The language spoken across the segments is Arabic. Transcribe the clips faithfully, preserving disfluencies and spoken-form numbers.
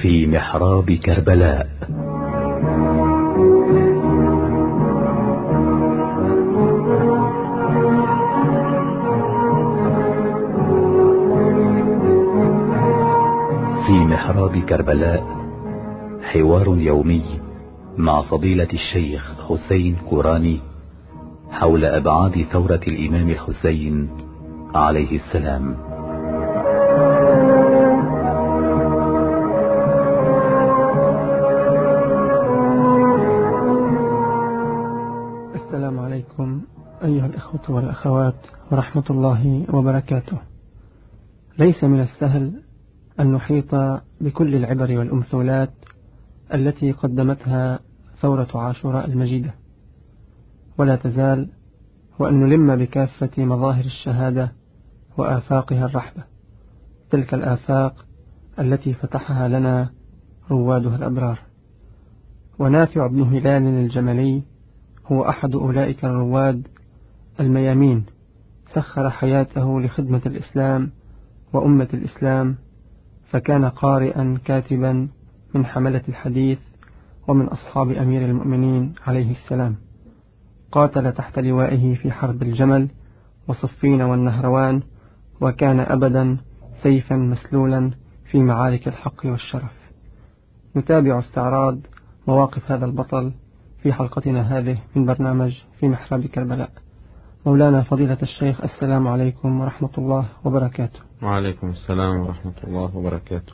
في محراب كربلاء. في محراب كربلاء حوار يومي مع فضيلة الشيخ حسين كوراني حول أبعاد ثورة الإمام الحسين عليه السلام. السلام عليكم أيها الإخوة والأخوات ورحمة الله وبركاته. ليس من السهل أن نحيط بكل العبر والأمثلات التي قدمتها ثورة عاشوراء المجيدة، ولا تزال وأن نلم بكافة مظاهر الشهادة وآفاقها الرحبة، تلك الآفاق التي فتحها لنا روادها الأبرار. ونافع بن هلال الجملي هو أحد أولئك الرواد الميامين، سخر حياته لخدمة الإسلام وأمة الإسلام، فكان قارئا كاتبا من حملة الحديث ومن أصحاب أمير المؤمنين عليه السلام. قاتل تحت لوائه في حرب الجمل وصفين والنهروان، وكان أبدا سيفا مسلولا في معارك الحق والشرف. نتابع استعراض مواقف هذا البطل في حلقتنا هذه من برنامج في محراب كربلاء. مولانا فضيلة الشيخ، السلام عليكم ورحمة الله وبركاته. وعليكم السلام ورحمة الله وبركاته.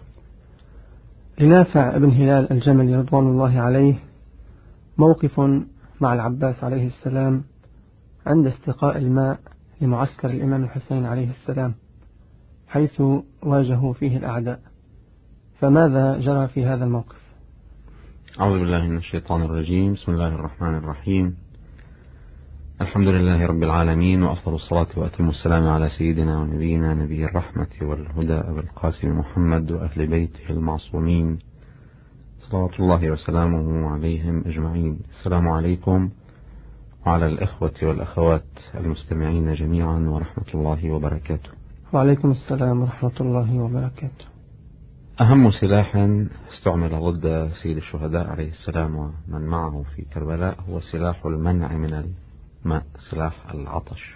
لنافع بن هلال الجملي رضوان الله عليه موقف مع العباس عليه السلام عند استقاء الماء لمعسكر الإمام الحسين عليه السلام، حيث واجهوا فيه الأعداء، فماذا جرى في هذا الموقف؟ أعوذ بالله من الشيطان الرجيم. بسم الله الرحمن الرحيم. الحمد لله رب العالمين، وأفضل الصلاة وأتم السلام على سيدنا ونبينا نبي الرحمة والهدى أبي القاسم محمد وأهل بيته المعصومين صلوات الله وسلامه عليهم أجمعين. السلام عليكم وعلى الإخوة والأخوات المستمعين جميعا ورحمة الله وبركاته. وعليكم السلام ورحمة الله وبركاته. أهم سلاح استعمل ضد سيد الشهداء عليه السلام ومن معه في كربلاء هو سلاح المنع من الماء، سلاح العطش.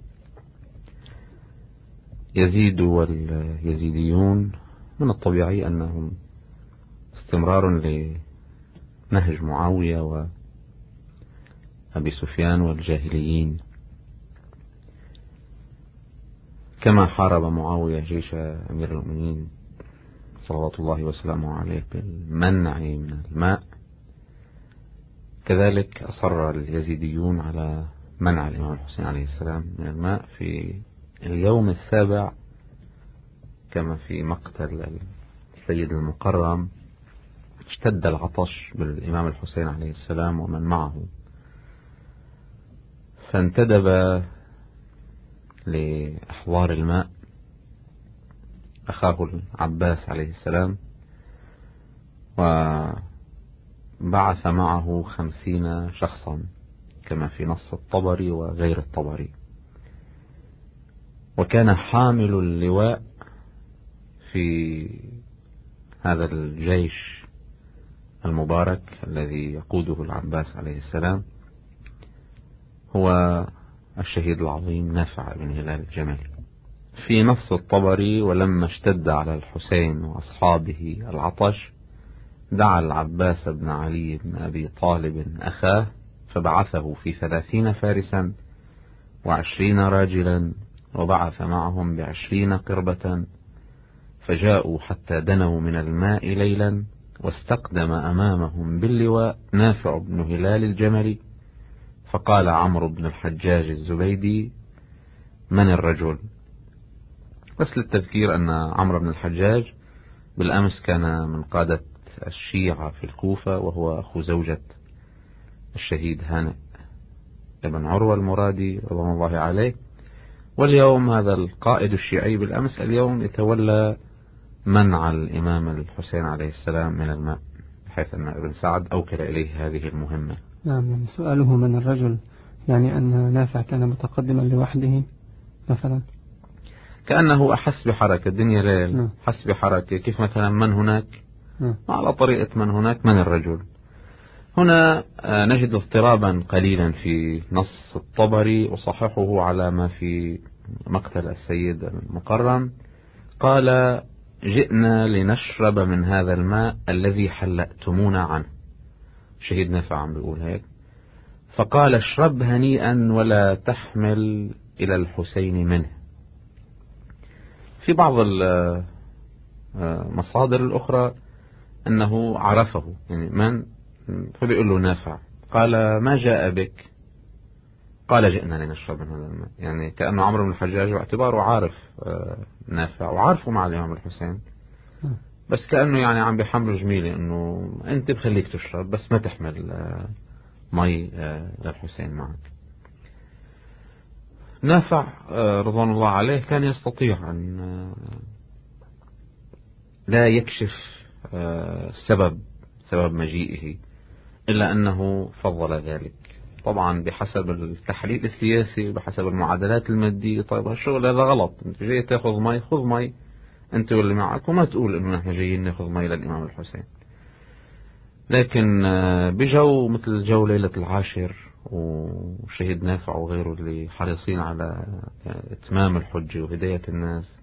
يزيد واليزيديون من الطبيعي أنهم استمرار لنهج معاوية وأبي سفيان والجاهليين، كما حارب معاوية جيش أمير المؤمنين صلوات الله وسلامه عليه بالمنع من الماء، كذلك أصر اليزيديون على منع الإمام الحسين عليه السلام من الماء في اليوم السابع، كما في مقتل السيد المقرم اشتد العطش بالإمام الحسين عليه السلام ومن معه، فانتدب لإحضار الماء أخاه العباس عليه السلام، وبعث معه خمسين شخصا كما في نص الطبري وغير الطبري. وكان حامل اللواء في هذا الجيش المبارك الذي يقوده العباس عليه السلام هو الشهيد العظيم نافع بن هلال الجملي. في نص الطبري: ولما اشتد على الحسين وأصحابه العطش دعا العباس بن علي بن أبي طالب أخاه، فبعثه في ثلاثين فارسا وعشرين راجلا، وبعث معهم بعشرين قربة، فجاءوا حتى دنوا من الماء ليلا، واستقدم أمامهم باللواء نافع بن هلال الجملي، فقال عمرو بن الحجاج الزبيدي: من الرجل؟ بس للتذكير أن عمرو بن الحجاج بالأمس كان من قادة الشيعة في الكوفة، وهو أخو زوجة الشهيد هانئ ابن عروة المرادي رضوان الله عليه، واليوم هذا القائد الشيعي بالأمس اليوم يتولى منع الإمام الحسين عليه السلام من الماء، بحيث أن ابن سعد أوكل إليه هذه المهمة. نعم، يعني سؤاله من الرجل يعني أن نافع كان متقدما لوحده مثلا، كأنه أحس بحركة الدنيا ليل، نعم. حس بحركة، كيف مثلا من هناك على طريقة من هناك من الرجل. هنا نجد اضطرابا قليلا في نص الطبري، وصححه على ما في مقتل السيد المقرم. قال: جئنا لنشرب من هذا الماء الذي حلأتمونا عنه. شهيد نافع عم بيقول هيك. فقال: اشرب هنيئا ولا تحمل إلى الحسين منه. في بعض المصادر الأخرى أنه عرفه، يعني من فبيقول له نافع. قال: ما جاء بك؟ قال: جئنا لنشرب من هذا الماء. يعني كأنه عمرو بن الحجاج واعتباره عارف نافع وعارفه مع الإمام الحسين، بس كأنه يعني عم بيحمله جميلة أنه أنت بخليك تشرب بس ما تحمل مي للحسين معك. نافع رضوان الله عليه كان يستطيع أن لا يكشف سبب سبب مجيئه، إلا أنه فضل ذلك طبعا بحسب التحليل السياسي وبحسب المعادلات المادية. طيب هالشغل هذا غلط، أنت جاي تأخذ مي، خذ مي أنت واللي معك، وما تقول إنه نحن جايين نأخذ مي للإمام الحسين. لكن بجو مثل جو ليلة العاشر وشهيد نافع وغيره اللي حريصين على إتمام الحجة وهداية الناس،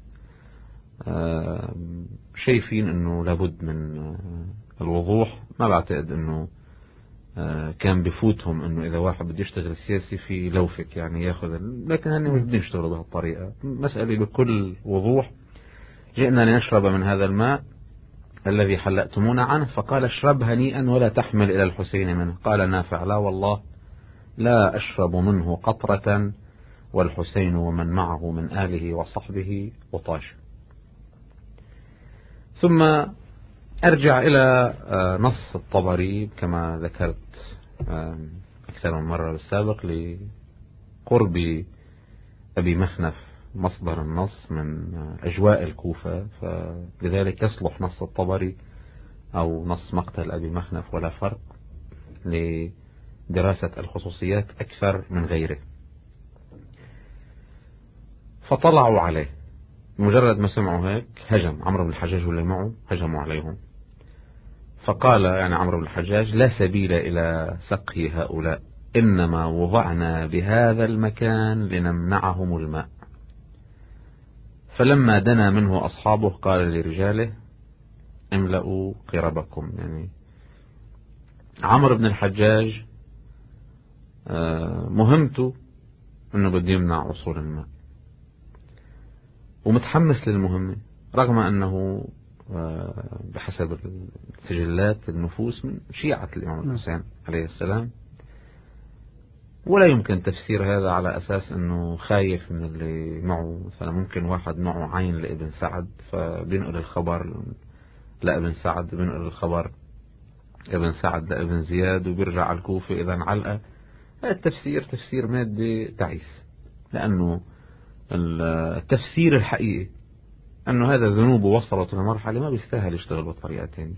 شايفين إنه لابد من الوضوح. ما بعتقد إنه كان بفوتهم إنه إذا واحد بده يشتغل سياسي في لوفك يعني ياخذ، لكن هن مش بدهم يشتغلوا بهالطريقة. مسألة بكل وضوح: جئنا لنشرب من هذا الماء الذي حلأتمونا عنه. فقال: اشرب هنيئا ولا تحمل إلى الحسين منه. قال نافع: لا والله لا أشرب منه قطرة والحسين ومن معه من آله وصحبه وطاش. ثم أرجع إلى نص الطبري كما ذكرت أكثر من مرة بالسابق لقرب أبي مخنف مصدر النص من أجواء الكوفة، فلذلك يصلح نص الطبري أو نص مقتل أبي مخنف ولا فرق لدراسة الخصوصيات أكثر من غيره. فطلعوا عليه مجرد ما سمعوا هيك هجم عمرو بن الحجاج واللي معه، هجموا عليهم. فقال يعني عمرو بن الحجاج: لا سبيل إلى سقي هؤلاء، إنما وضعنا بهذا المكان لنمنعهم الماء. فلما دنا منه أصحابه قال لرجاله: املأوا قربكم. يعني عمرو بن الحجاج مهمته أنه بده يمنع وصول الماء، ومتحمس للمهمة رغم أنه بحسب السجلات النفوس من شيعة الإمام الحسين عليه السلام، ولا يمكن تفسير هذا على أساس أنه خايف من اللي معه. مثلا ممكن واحد معه عين لابن سعد فبينقل الخبر لابن سعد، بينقل الخبر ابن سعد لابن زياد وبيرجع على الكوفة إذا علقة. هذا التفسير تفسير مادي تعيس، لأنه التفسير الحقيقي أنه هذا ذنوبه وصلت لمرحلة ما بيستاهل يشتغل بالطريقة الثانية،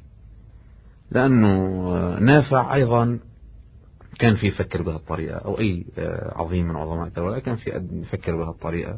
لأنه نافع أيضا كان في يفكر بهالطريقة، أو أي عظيم من عظماء الدولة كان في يفكر بهالطريقة.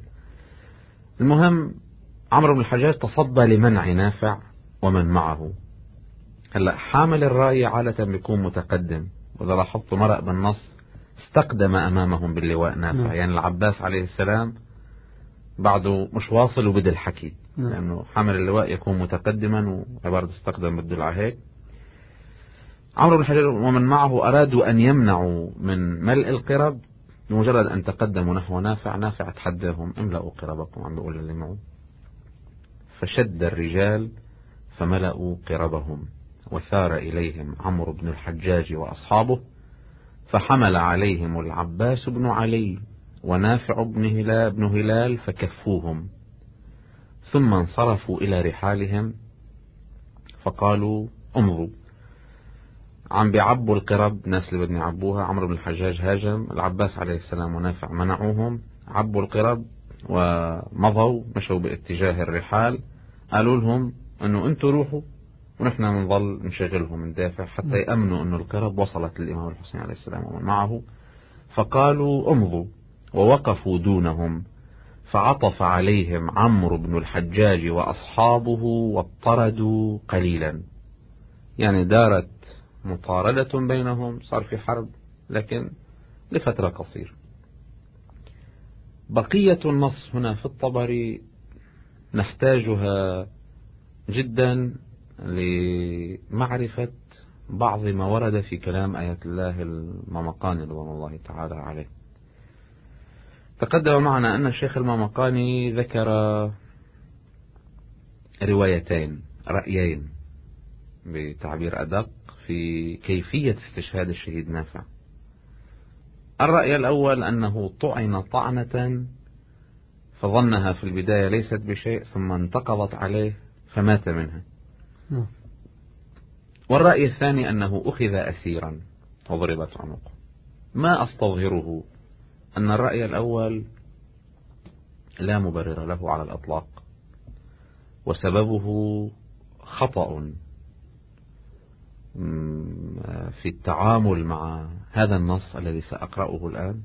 المهم عمرو بن الحجاج تصدى لمنع نافع ومن معه. هلا حامل الراية عادة بيكون متقدم، وإذا لاحظت مرق بالنص استقدم أمامهم باللواء نافع، يعني العباس عليه السلام بعده مش واصل وبدأ الحكي، لأنه حامل اللواء يكون متقدما، وعبارة استقدم بدل على هيك. عمرو بن الحجاج ومن معه أرادوا أن يمنعوا من ملء القرب، بمجرد أن تقدموا نحو نافع. نافع تحداهم: املأوا قربكم، عم بيقول اللي معه. فشد الرجال فملأوا قربهم، وثار إليهم عمرو بن الحجاج وأصحابه، فحمل عليهم العباس بن علي ونافع بن هلال, بن هلال فكفوهم، ثم انصرفوا إلى رحالهم فقالوا: امضوا. عم بيعبوا القرب، ناس اللي بدهم يعبوها. عمرو بن الحجاج هاجم، العباس عليه السلام ونافع منعوهم، عبوا القرب ومضوا، مشوا باتجاه الرحال. قالوا لهم انه انتوا روحوا ونحن نظل نشغلهم ندافع حتى يأمنوا انه القرب وصلت للإمام الحسين عليه السلام ومن معه. فقالوا: امضوا، ووقفوا دونهم. فعطف عليهم عمرو بن الحجاج وأصحابه واضطردوا قليلا. يعني دارت مطاردة بينهم، صار في حرب لكن لفترة قصيرة. بقية النص هنا في الطبري نحتاجها جدا لمعرفة بعض ما ورد في كلام آيات الله المامقاني رضوان الله تعالى عليه. تقدم معنا أن الشيخ المامقاني ذكر روايتين، رأيين بتعبير أدق، في كيفية استشهاد الشهيد نافع. الرأي الأول أنه طعن طعنة فظنها في البداية ليست بشيء ثم انتقضت عليه فمات منها. والرأي الثاني أنه أخذ أسيرا وضربت عنقه. ما أستظهره أن الرأي الأول لا مبرر له على الأطلاق، وسببه خطأ في التعامل مع هذا النص الذي سأقرأه الآن.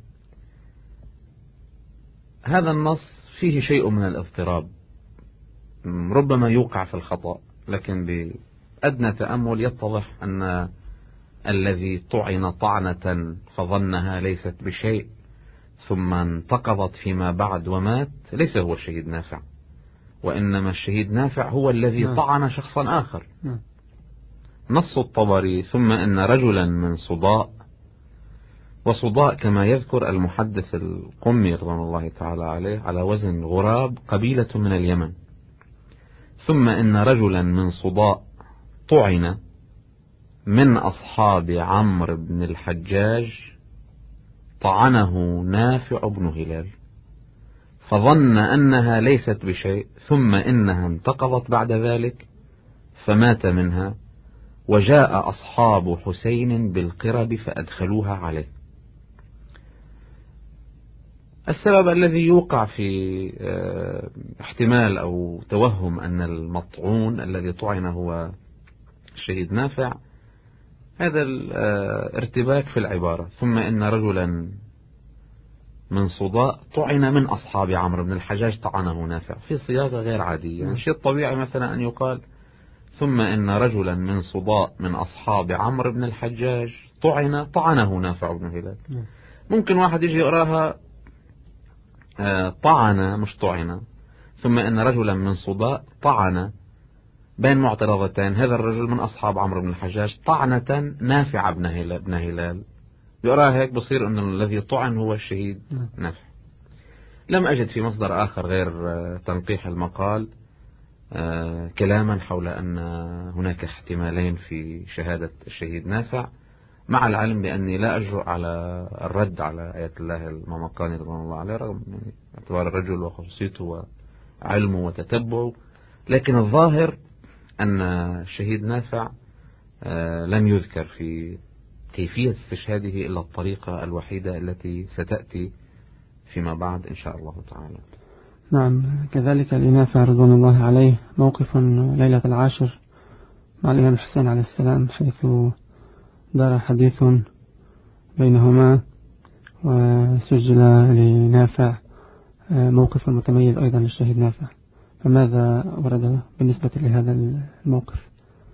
هذا النص فيه شيء من الاضطراب، ربما يوقع في الخطأ، لكن بأدنى تأمل يتضح أن الذي طعن طعنة فظنها ليست بشيء ثم انتقضت فيما بعد ومات ليس هو الشهيد نافع، وإنما الشهيد نافع هو الذي طعن شخصا آخر. نص الطبري: ثم إن رجلا من صداء، وصداء كما يذكر المحدث القمي رضوان الله تعالى عليه على وزن غراب، قبيلة من اليمن. ثم إن رجلا من صداء طعن من أصحاب عمرو بن الحجاج طعنه نافع بن هلال فظن أنها ليست بشيء، ثم إنها انتقضت بعد ذلك فمات منها، وجاء أصحاب حسين بالقرب فأدخلوها عليه. السبب الذي يوقع في احتمال أو توهم أن المطعون الذي طعن هو الشهيد نافع هذا الارتباك في العبارة: ثم إن رجلا من صداء طعن من أصحاب عمرو بن الحجاج طعنه نافع، في صياغة غير عادية. يعني الشيء الطبيعي مثلا أن يقال ثم إن رجلا من صداء من أصحاب عمرو بن الحجاج طعن طعنه نافع بن هلال. ممكن واحد يجي يقراها طعن مش طعن. ثم إن رجلا من صداء طعن بين معترضتين، هذا الرجل من أصحاب عمرو بن الحجاج طعنة نافع بن هلال, بن هلال. يقراها هيك بصير أن الذي طعن هو الشهيد نافع. لم أجد في مصدر آخر غير تنقيح المقال كلاما حول أن هناك احتمالين في شهادة الشهيد نافع، مع العلم بأني لا أجرؤ على الرد على آيات الله المامقاني رضوان الله عليه، رغم يعني اعتبار الرجل وخصوصيته وعلمه وتتبعه. لكن الظاهر أن الشهيد نافع لم يذكر في كيفية استشهاده إلا الطريقة الوحيدة التي ستأتي فيما بعد إن شاء الله تعالى. نعم، كذلك لنافع رضوان الله عليه موقف ليلة العاشر مع الإمام الحسين عليه السلام، حيث دار حديث بينهما وسجل لنافع موقف متميز أيضا للشهيد نافع. فماذا ورد بالنسبة لهذا الموقف؟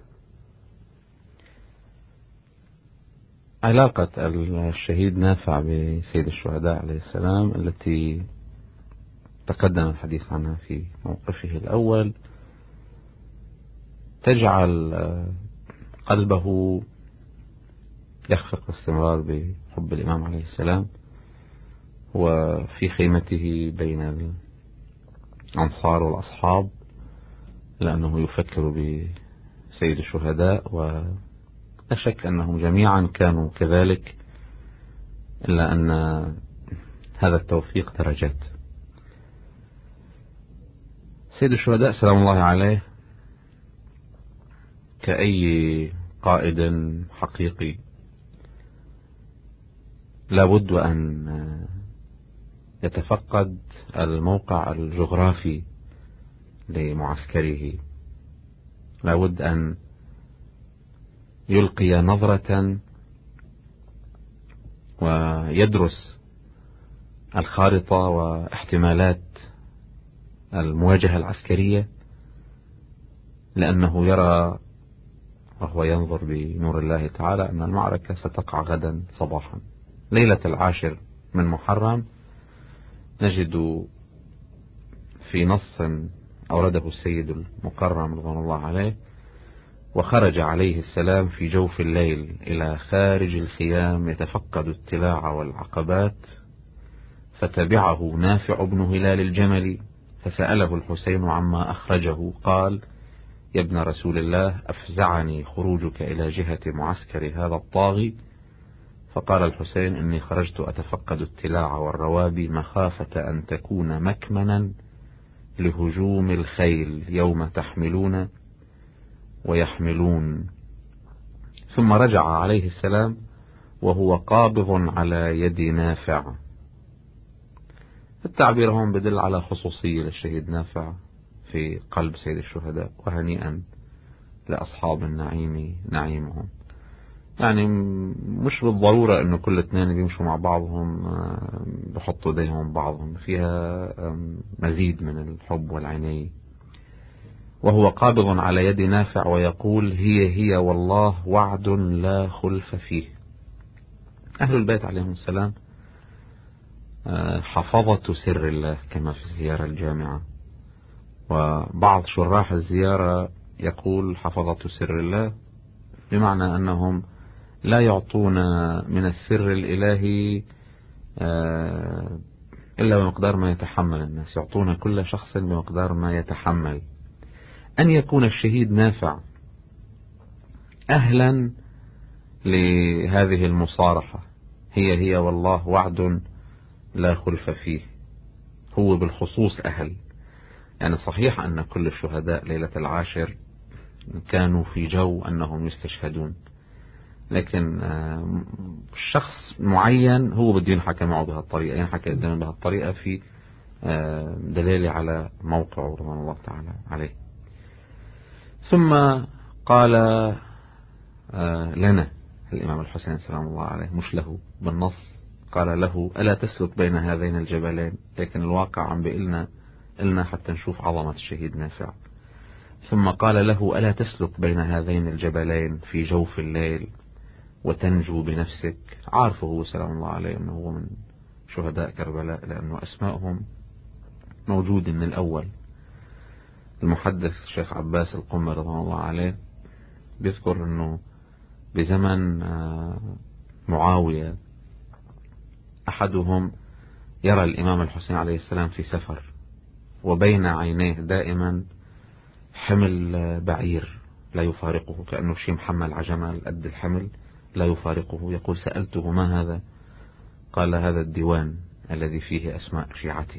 علاقة الشهيد نافع بسيد الشهداء عليه السلام التي تقدم الحديث عنها في موقفه الأول تجعل قلبه يخفق باستمرار بحب الإمام عليه السلام، وفي خيمته بين الأنصار والأصحاب، لأنه يفكر بسيد الشهداء، ولا شك أنهم جميعا كانوا كذلك، إلا أن هذا التوفيق درجات. سيد الشهداء سلام الله عليه كأي قائد حقيقي لابد أن يتفقد الموقع الجغرافي لمعسكره، لابد أن يلقي نظرة ويدرس الخارطة واحتمالات المواجهة العسكرية، لأنه يرى وهو ينظر بنور الله تعالى أن المعركة ستقع غدا صباحا. ليلة العاشر من محرم نجد في نص أورده السيد المكرم رضوان الله عليه: وخرج عليه السلام في جوف الليل إلى خارج الخيام يتفقد التلاع والعقبات، فتبعه نافع بن هلال الجملي فسأله الحسين عما أخرجه، قال: يا ابن رسول الله، أفزعني خروجك إلى جهة معسكر هذا الطاغي. فقال الحسين: إني خرجت أتفقد التلاع والروابي مخافة أن تكون مكمنا لهجوم الخيل يوم تحملون ويحملون. ثم رجع عليه السلام وهو قابض على يد نافع. التعبير هم بدل على خصوصية للشهيد نافع في قلب سيد الشهداء، وهنيئا لأصحاب النعيم نعيمهم. يعني مش بالضرورة أنه كل اثنين بيمشوا مع بعضهم بحطوا ايديهم بعضهم، فيها مزيد من الحب والعناية. وهو قابض على يد نافع ويقول: هي هي والله وعد لا خلف فيه. أهل البيت عليهم السلام حفظة سر الله كما في الزيارة الجامعة، وبعض شراح الزيارة يقول حفظة سر الله بمعنى أنهم لا يعطون من السر الإلهي إلا بمقدار ما يتحمل الناس، يعطون كل شخص بمقدار ما يتحمل. أن يكون الشهيد نافع أهلا لهذه المصارحة، هي هي والله وعد لا خلف فيه، هو بالخصوص أهل. يعني صحيح أن كل الشهداء ليلة العاشر كانوا في جو أنهم يستشهدون، لكن شخص معين هو بده ينحكى معه بهالطريقة، ينحكى قدامه بهالطريقة في دليل على موقعه رضوان الله تعالى عليه. ثم قال لنا الإمام الحسين سلام الله عليه، مش له بالنص، قال له: ألا تسلك بين هذين الجبلين؟ لكن الواقع عم بيقلنا إلنا حتى نشوف عظمة الشهيد نافع. ثم قال له: ألا تسلك بين هذين الجبلين في جوف الليل وتنجو بنفسك؟ عارفه هو سلام الله عليه أنه هو من شهداء كربلاء، لأنه أسمائهم موجود من الأول. المحدث الشيخ عباس القمة رضوان الله عليه بيذكر أنه بزمن معاوية أحدهم يرى الإمام الحسين عليه السلام في سفر، وبين عينيه دائما حمل بعير لا يفارقه، كأنه شيء محمل عجمل قد الحمل لا يفارقه. يقول: سألته: ما هذا؟ قال: هذا الديوان الذي فيه أسماء شيعتنا.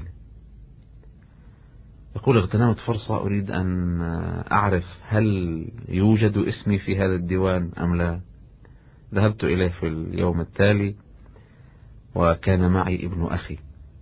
يقول: اغتنمت فرصة أريد أن أعرف هل يوجد اسمي في هذا الديوان أم لا. ذهبت إليه في اليوم التالي وكان معي ابن أخي.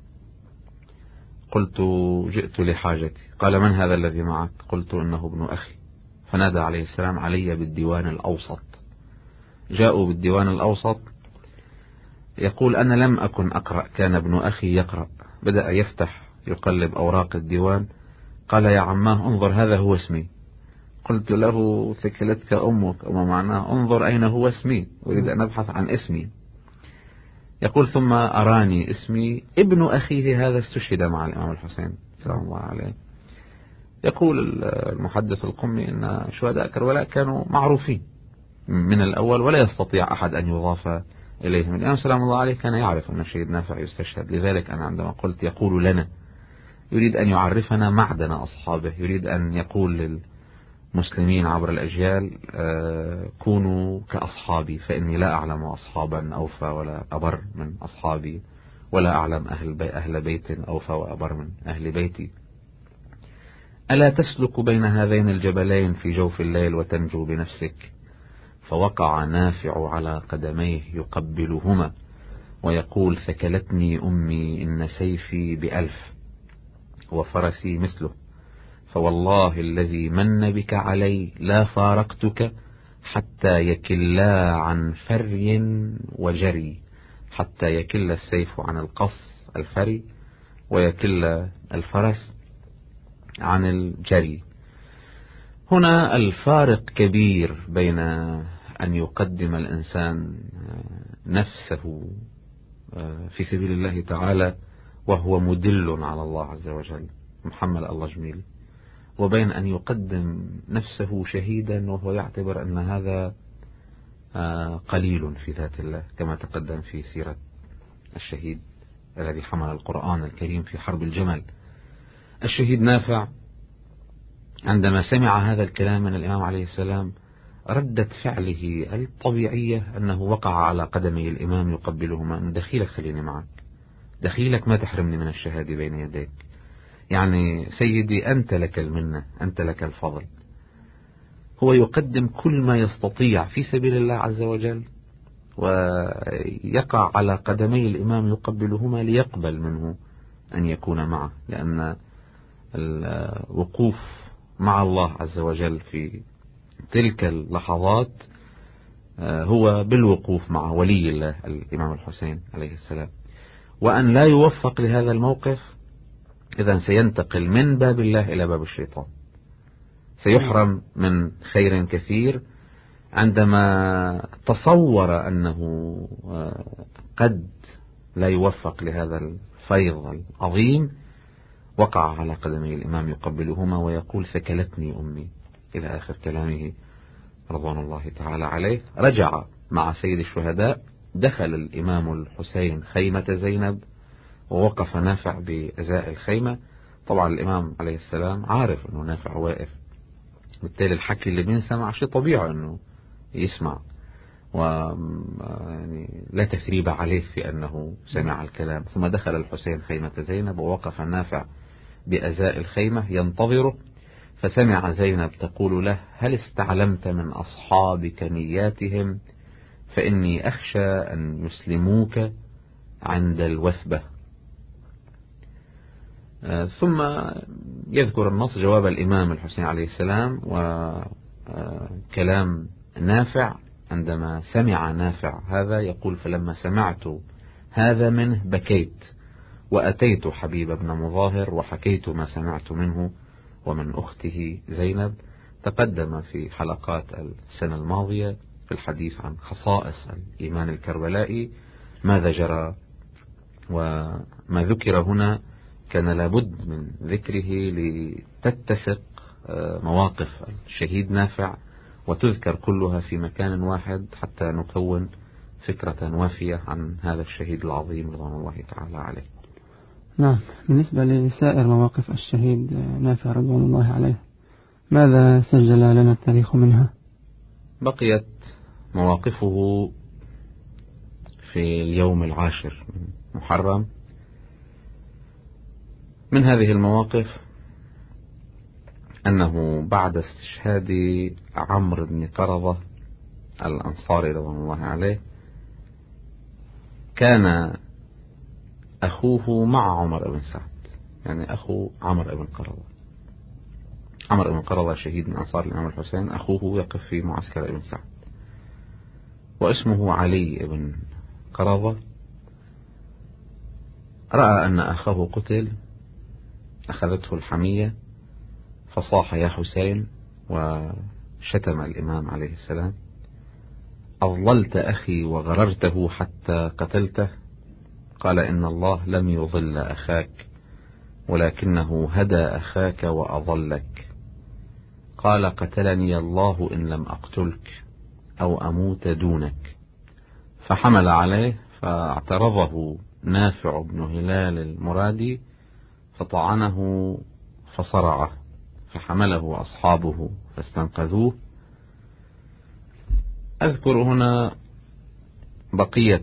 قلت: جئت لحاجتي. قال: من هذا الذي معك؟ قلت: إنه ابن أخي. فنادى عليه السلام: علي بالديوان الأوسط. جاءوا بالديوان الأوسط. يقول: أنا لم أكن أقرأ، كان ابن أخي يقرأ. بدأ يفتح يقلب أوراق الديوان. قال: يا عماه انظر، هذا هو اسمي. قلت له: ثكلتك أمك، وما معناه انظر أين هو اسمي، أريد أن أبحث عن اسمي. يقول: ثم أراني اسمي. ابن أخيه هذا استشهد مع الإمام الحسين سلام الله عليه. يقول المحدث القمي أن شهداء كربلاء كانوا معروفين من الأول ولا يستطيع أحد أن يضاف إليهم. الإمام سلام الله عليه كان يعرف أن الشهيد نافع يستشهد، لذلك أنا عندما قلت يقول لنا يريد أن يعرفنا معدن أصحابه، يريد أن يقول للمسلمين عبر الأجيال: كونوا كأصحابي، فإني لا أعلم أصحابا أوفى ولا أبر من أصحابي، ولا أعلم أهل, بي أهل بيت أوفى وأبر من أهل بيتي. ألا تسلك بين هذين الجبلين في جوف الليل وتنجو بنفسك؟ فوقع نافع على قدميه يقبلهما ويقول: ثكلتني أمي، إن سيفي بألف وفرسي مثله، فوالله الذي من بك علي لا فارقتك حتى يكلا عن فري وجري، حتى يكل السيف عن القص الفري ويكل الفرس عن الجري. هنا الفارق كبير بين أن يقدم الإنسان نفسه في سبيل الله تعالى وهو مدل على الله عز وجل محمد الله جميل، وبين أن يقدم نفسه شهيدا وهو يعتبر أن هذا قليل في ذات الله، كما تقدم في سيرة الشهيد الذي حمل القرآن الكريم في حرب الجمل. الشهيد نافع عندما سمع هذا الكلام من الإمام عليه السلام ردة فعله الطبيعية أنه وقع على قدمي الإمام يقبلهما، دخيلك خليني معك، دخيلك ما تحرمني من الشهادة بين يديك، يعني سيدي أنت لك المنة، أنت لك الفضل. هو يقدم كل ما يستطيع في سبيل الله عز وجل، ويقع على قدمي الإمام يقبلهما ليقبل منه أن يكون معه، لأن الوقوف مع الله عز وجل في تلك اللحظات هو بالوقوف مع ولي الله الإمام الحسين عليه السلام، وأن لا يوفق لهذا الموقف إذن سينتقل من باب الله إلى باب الشيطان، سيحرم من خير كثير عندما تصور أنه قد لا يوفق لهذا الفيض العظيم. وقع على قدمي الإمام يقبلهما ويقول ثكلتني أمي إلى آخر كلامه رضوان الله تعالى عليه. رجع مع سيد الشهداء، دخل الإمام الحسين خيمة زينب ووقف نافع بأزاء الخيمة. طبعا الإمام عليه السلام عارف أنه نافع واقف، بالتالي الحكي اللي بينسمع شيء طبيعي أنه يسمع، ويعني لا تثريب عليه في أنه سمع الكلام. ثم دخل الحسين خيمة زينب ووقف نافع بأزاء الخيمة ينتظره، فسمع زينب تقول له: هل استعلمت من أصحابك نياتهم؟ فإني أخشى أن يسلموك عند الوثبة. ثم يذكر النص جواب الإمام الحسين عليه السلام وكلام نافع. عندما سمع نافع هذا يقول: فلما سمعت هذا منه بكيت وأتيت حبيب بن مظاهر وحكيت ما سمعت منه ومن أخته زينب. تقدم في حلقات السنة الماضية في الحديث عن خصائص الإيمان الكربلائي ماذا جرى، وما ذكر هنا كان لابد من ذكره لتتسق مواقف الشهيد نافع وتذكر كلها في مكان واحد حتى نكون فكرة وافية عن هذا الشهيد العظيم رضوان الله تعالى عليه. نعم، بالنسبة لسائر مواقف الشهيد نافع رضوان الله عليه ماذا سجل لنا التاريخ منها؟ بقيت مواقفه في اليوم العاشر من محرم. من هذه المواقف أنه بعد استشهاد عمرو بن قرظة الأنصاري رضوان الله عليه كان أخوه مع عمر بن سعد، يعني أخو عمرو بن قرظة. عمرو بن قرظة شهيد من أنصار الإمام الحسين، أخوه يقف في معسكر ابن سعد واسمه علي بن قرظة. رأى أن أخاه قتل، أخذته الحمية فصاح: يا حسين، وشتم الإمام عليه السلام: أضللت أخي وغررته حتى قتلته. قال: إن الله لم يضل أخاك ولكنه هدى أخاك وأضلك. قال: قتلني الله إن لم أقتلك أو أموت دونك. فحمل عليه فاعترضه نافع بن هلال المرادي فطعنه فصرعه، فحمله أصحابه فاستنقذوه. أذكر هنا بقية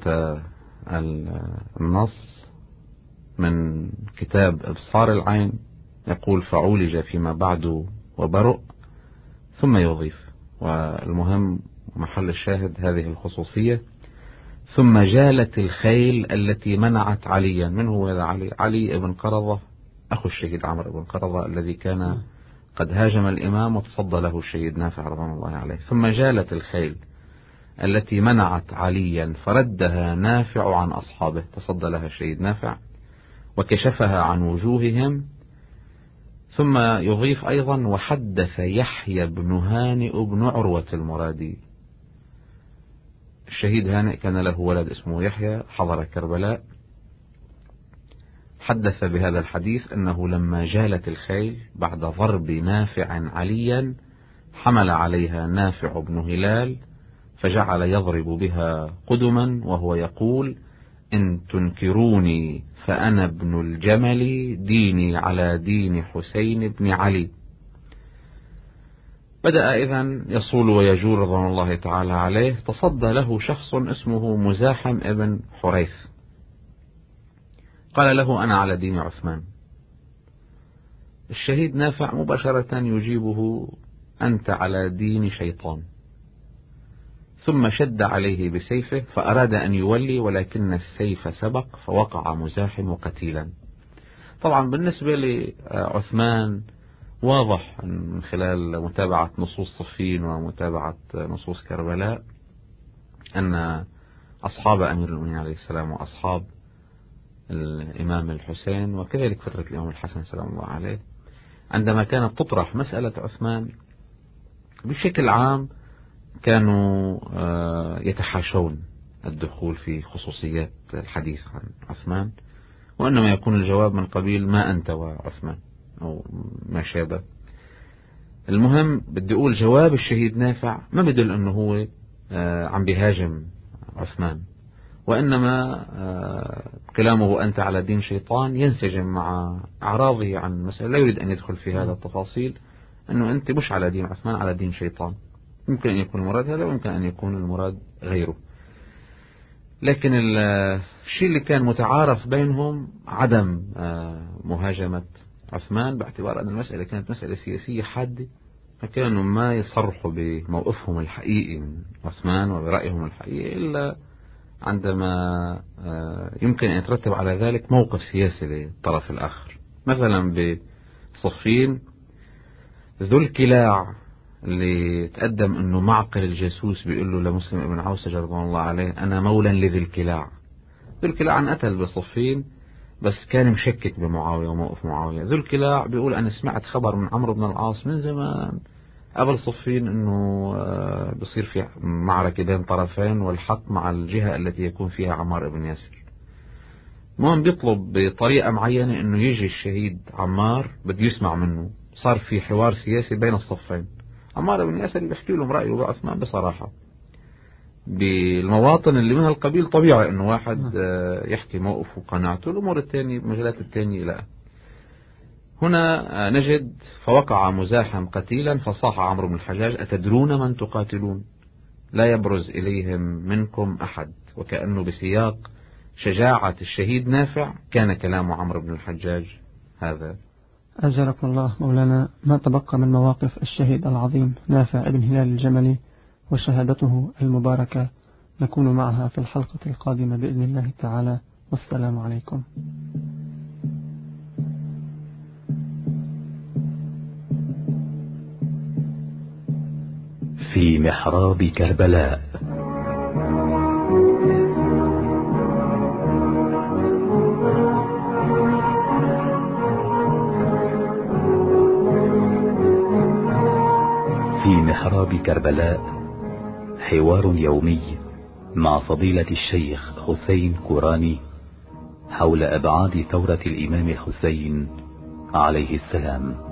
النص من كتاب إبصار العين، يقول: فعولج فيما بعد وبرؤ، ثم يضيف، والمهم محل الشاهد هذه الخصوصية: ثم جالت الخيل التي منعت عليا. من هو هذا علي؟ علي بن قرظة أخو الشهيد عمرو بن قرظة الذي كان قد هاجم الإمام وتصدى له الشهيد نافع رضوان الله عليه. ثم جالت الخيل التي منعت عليا فردها نافع عن أصحابه، تصدى لها الشهيد نافع وكشفها عن وجوههم ثم يضيف أيضا: وحدث يحيى بن هانئ بن عروة المرادي. الشهيد هانئ كان له ولد اسمه يحيى، حضر كربلاء، حدث بهذا الحديث أنه لما جالت الخيل بعد ضرب نافع عليا حمل عليها نافع بن هلال فجعل يضرب بها قدما وهو يقول: إن تنكروني فأنا ابن الجمل، ديني على دين حسين بن علي. بدأ إذن يصول ويجول رضوان الله تعالى عليه. تصدى له شخص اسمه مزاحم ابن حريث، قال له: أنا على دين عثمان. الشهيد نافع مباشرة يجيبه: أنت على دين شيطان. ثم شد عليه بسيفه فأراد أن يولي، ولكن السيف سبق فوقع مزاحم قتيلا. طبعا بالنسبة لعثمان واضح من خلال متابعة نصوص صفين ومتابعة نصوص كربلاء أن أصحاب أمير المؤمنين عليه السلام وأصحاب الإمام الحسين وكذلك فترة الإمام الحسن سلام الله عليه، عندما كانت تطرح مسألة عثمان بشكل عام كانوا يتحاشون الدخول في خصوصيات الحديث عن عثمان، وإنما يكون الجواب من قبيل ما أنت وعثمان أو ما شابه. المهم بدي أقول جواب الشهيد نافع ما بدل أنه هو عم بيهاجم عثمان، وإنما كلامه أنت على دين شيطان ينسجم مع أعراضه عن مسألة، لا يريد أن يدخل في هذا التفاصيل، أنه أنت مش على دين عثمان، على دين شيطان. يمكن أن يكون المراد هذا ويمكن أن يكون المراد غيره. لكن الشيء اللي كان متعارف بينهم عدم مهاجمة عثمان، باعتبار أن المسألة كانت مسألة سياسية حادة، فكانوا ما يصرحوا بموقفهم الحقيقي من عثمان وبرأيهم الحقيقي إلا عندما يمكن أن يترتب على ذلك موقف سياسي للطرف الآخر. مثلا بصفين ذو الكلاع اللي تقدم أنه معقل الجاسوس بيقول له لمسلم ابن عوسج رضوان الله عليه: أنا مولا لذي الكلاع. ذو الكلاع انقتل بصفين بس كان مشكك بمعاوية وموقف معاوية. ذو الكلاع بيقول: أنا سمعت خبر من عمرو بن العاص من زمان قبل صفين أنه بصير في معركة بين طرفين والحق مع الجهة التي يكون فيها عمار بن ياسر. المهم بيطلب بطريقة معينة أنه يجي الشهيد عمار بده يسمع منه. صار في حوار سياسي بين الصفين. عمار بن ياسر بيحكي لهم رأيه بعثمان بصراحة. بالمواطن اللي منها القبيل طبيعي أنه واحد يحكي موقفه وقناعته، الأمور الثانية بمجالات الثانية لا. هنا نجد: فوقع مزاحم قتيلا فصاح عمرو بن الحجاج: أتدرون من تقاتلون؟ لا يبرز إليهم منكم أحد. وكأنه بسياق شجاعة الشهيد نافع كان كلام عمرو بن الحجاج هذا. أجركم الله مولانا. ما تبقى من مواقف الشهيد العظيم نافع ابن هلال الجملي وشهادته المباركة نكون معها في الحلقة القادمة بإذن الله تعالى، والسلام عليكم. في محراب كربلاء. في محراب كربلاء حوار يومي مع فضيلة الشيخ حسين كوراني حول أبعاد ثورة الإمام الحسين عليه السلام.